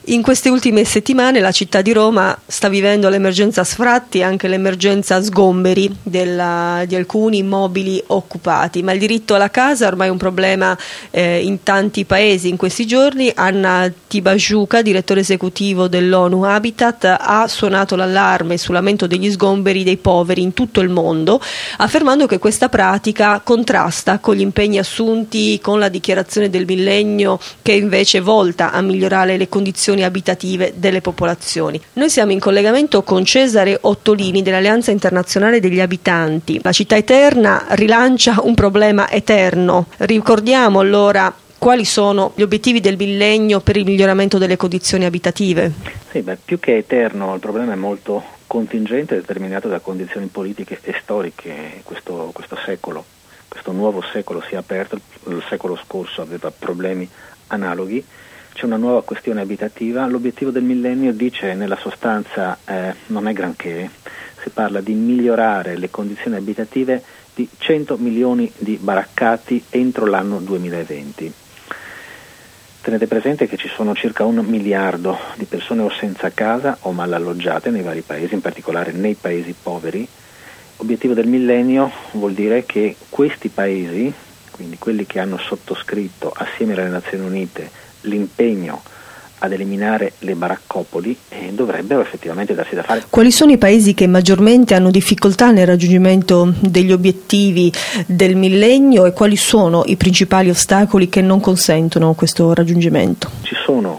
In queste ultime settimane la città di Roma sta vivendo l'emergenza sfratti e anche l'emergenza sgomberi di alcuni immobili occupati, ma il diritto alla casa è ormai un problema in tanti paesi. In questi giorni Anna Tibasciuca, direttore esecutivo dell'ONU Habitat, ha suonato l'allarme sull'aumento degli sgomberi dei poveri in tutto il mondo, affermando che questa pratica contrasta con gli impegni assunti con la dichiarazione del millennio, che è invece volta a migliorare le condizioni abitative delle popolazioni. Noi siamo in collegamento con Cesare Ottolini dell'Alleanza Internazionale degli Abitanti. La città eterna rilancia un problema eterno. Ricordiamo allora quali sono gli obiettivi del millennio per il miglioramento delle condizioni abitative. Sì, più che eterno, il problema è molto contingente, determinato da condizioni politiche e storiche. Questo secolo, questo nuovo secolo si è aperto, il secolo scorso aveva problemi analoghi. C'è una nuova questione abitativa. L'obiettivo del millennio, dice nella sostanza, non è granché. Si parla di migliorare le condizioni abitative di 100 milioni di baraccati entro l'anno 2020. Tenete presente che ci sono circa 1 miliardo di persone o senza casa o mal alloggiate nei vari paesi, in particolare nei paesi poveri. L'obiettivo del millennio vuol dire che questi paesi, quindi quelli che hanno sottoscritto assieme alle Nazioni Unite l'impegno ad eliminare le baraccopoli, dovrebbero effettivamente darsi da fare. Quali sono i paesi che maggiormente hanno difficoltà nel raggiungimento degli obiettivi del millennio e quali sono i principali ostacoli che non consentono questo raggiungimento? Ci sono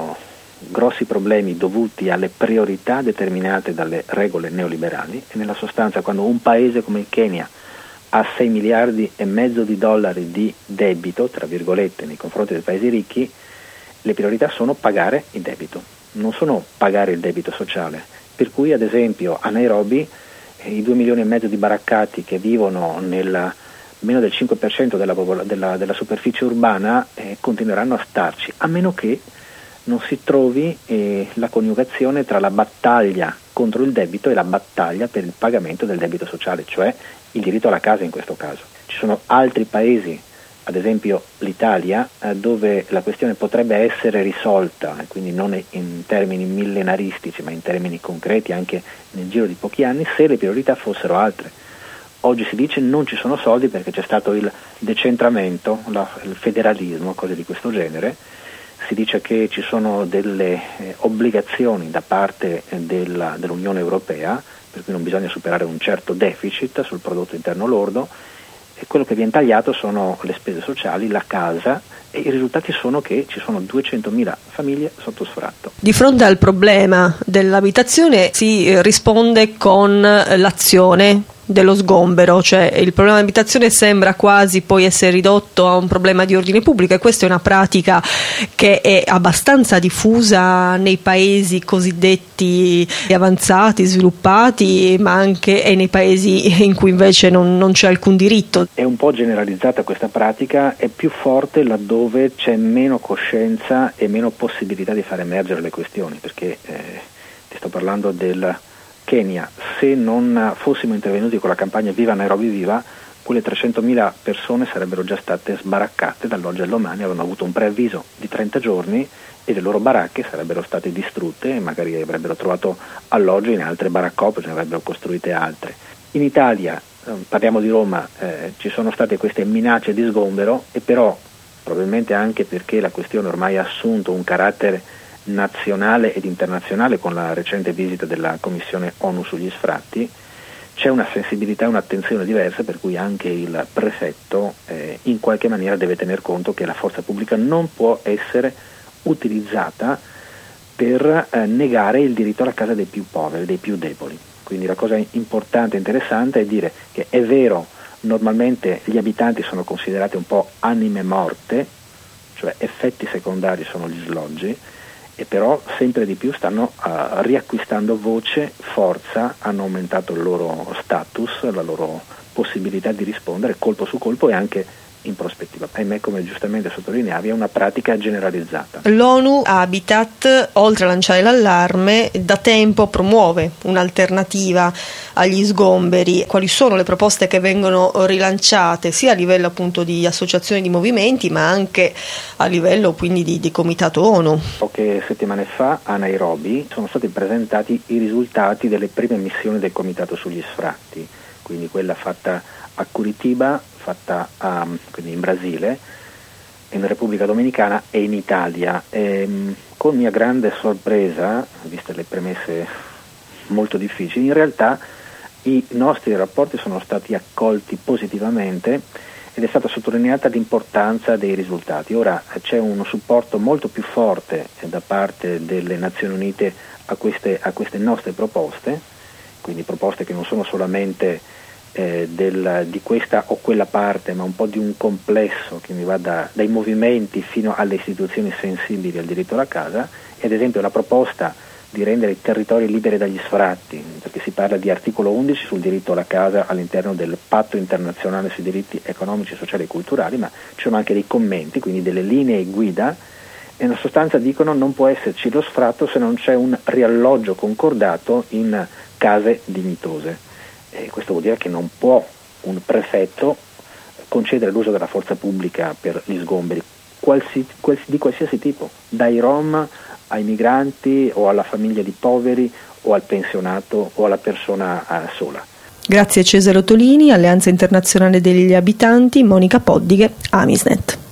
grossi problemi dovuti alle priorità determinate dalle regole neoliberali e nella sostanza quando un paese come il Kenya ha 6 miliardi e mezzo di dollari di debito, tra virgolette, nei confronti dei paesi ricchi, le priorità sono pagare il debito, non sono pagare il debito sociale. Per cui, ad esempio, a Nairobi i 2 milioni e mezzo di baraccati che vivono nel meno del 5% della superficie urbana continueranno a starci, a meno che non si trovi la coniugazione tra la battaglia contro il debito e la battaglia per il pagamento del debito sociale, cioè il diritto alla casa in questo caso. Ci sono altri paesi, ad esempio l'Italia, dove la questione potrebbe essere risolta, quindi non in termini millenaristici ma in termini concreti anche nel giro di pochi anni, se le priorità fossero altre. Oggi si dice non ci sono soldi perché c'è stato il decentramento, il federalismo, cose di questo genere. Si dice che ci sono delle obbligazioni da parte dell'Unione Europea, per cui non bisogna superare un certo deficit sul prodotto interno lordo, e quello che viene tagliato sono le spese sociali, la casa, e i risultati sono che ci sono 200.000 famiglie sotto sfratto. Di fronte al problema dell'abitazione si risponde con l'azione dello sgombero, cioè il problema dell'abitazione sembra quasi poi essere ridotto a un problema di ordine pubblico, e questa è una pratica che è abbastanza diffusa nei paesi cosiddetti avanzati, sviluppati, ma anche nei paesi in cui invece non c'è alcun diritto. È un po' generalizzata questa pratica, è più forte laddove c'è meno coscienza e meno possibilità di far emergere le questioni, perché ti sto parlando del Kenya. Se non fossimo intervenuti con la campagna Viva Nairobi Viva, quelle 300.000 persone sarebbero già state sbaraccate dall'oggi al domani, avevano avuto un preavviso di 30 giorni e le loro baracche sarebbero state distrutte e magari avrebbero trovato alloggio in altre baraccopoli, ne avrebbero costruite altre. In Italia, parliamo di Roma, ci sono state queste minacce di sgombero, e però probabilmente anche perché la questione ormai ha assunto un carattere nazionale ed internazionale con la recente visita della Commissione ONU sugli sfratti, c'è una sensibilità e un'attenzione diversa, per cui anche il prefetto in qualche maniera deve tener conto che la forza pubblica non può essere utilizzata per negare il diritto alla casa dei più poveri, dei più deboli. Quindi la cosa importante e interessante è dire che è vero, normalmente gli abitanti sono considerati un po' anime morte, cioè effetti secondari sono gli sloggi, e però sempre di più stanno riacquistando voce, forza, hanno aumentato il loro status, la loro possibilità di rispondere colpo su colpo e anche in prospettiva. Ahimè, come giustamente sottolineavi, è una pratica generalizzata. L'ONU Habitat, oltre a lanciare l'allarme, da tempo promuove un'alternativa agli sgomberi. Quali sono le proposte che vengono rilanciate sia a livello appunto di associazioni di movimenti, ma anche a livello quindi di comitato ONU? Poche settimane fa a Nairobi sono stati presentati i risultati delle prime missioni del comitato sugli sfratti, quindi quella fatta a Curitiba, fatta quindi in Brasile, in Repubblica Dominicana e in Italia. Con mia grande sorpresa, viste le premesse molto difficili, in realtà i nostri rapporti sono stati accolti positivamente ed è stata sottolineata l'importanza dei risultati. Ora c'è un supporto molto più forte da parte delle Nazioni Unite a queste nostre proposte, quindi proposte che non sono solamente di questa o quella parte, ma un po' di un complesso che mi va dai movimenti fino alle istituzioni sensibili al diritto alla casa, e ad esempio la proposta di rendere i territori liberi dagli sfratti, perché si parla di articolo 11 sul diritto alla casa all'interno del patto internazionale sui diritti economici, sociali e culturali, ma ci sono anche dei commenti, quindi delle linee guida, e in sostanza dicono non può esserci lo sfratto se non c'è un rialloggio concordato in case dignitose. Questo vuol dire che non può un prefetto concedere l'uso della forza pubblica per gli sgomberi di qualsiasi tipo, dai rom ai migranti o alla famiglia di poveri o al pensionato o alla persona sola. Grazie Cesare Ottolini, Alleanza Internazionale degli Abitanti, Monica Poddighe, Amisnet.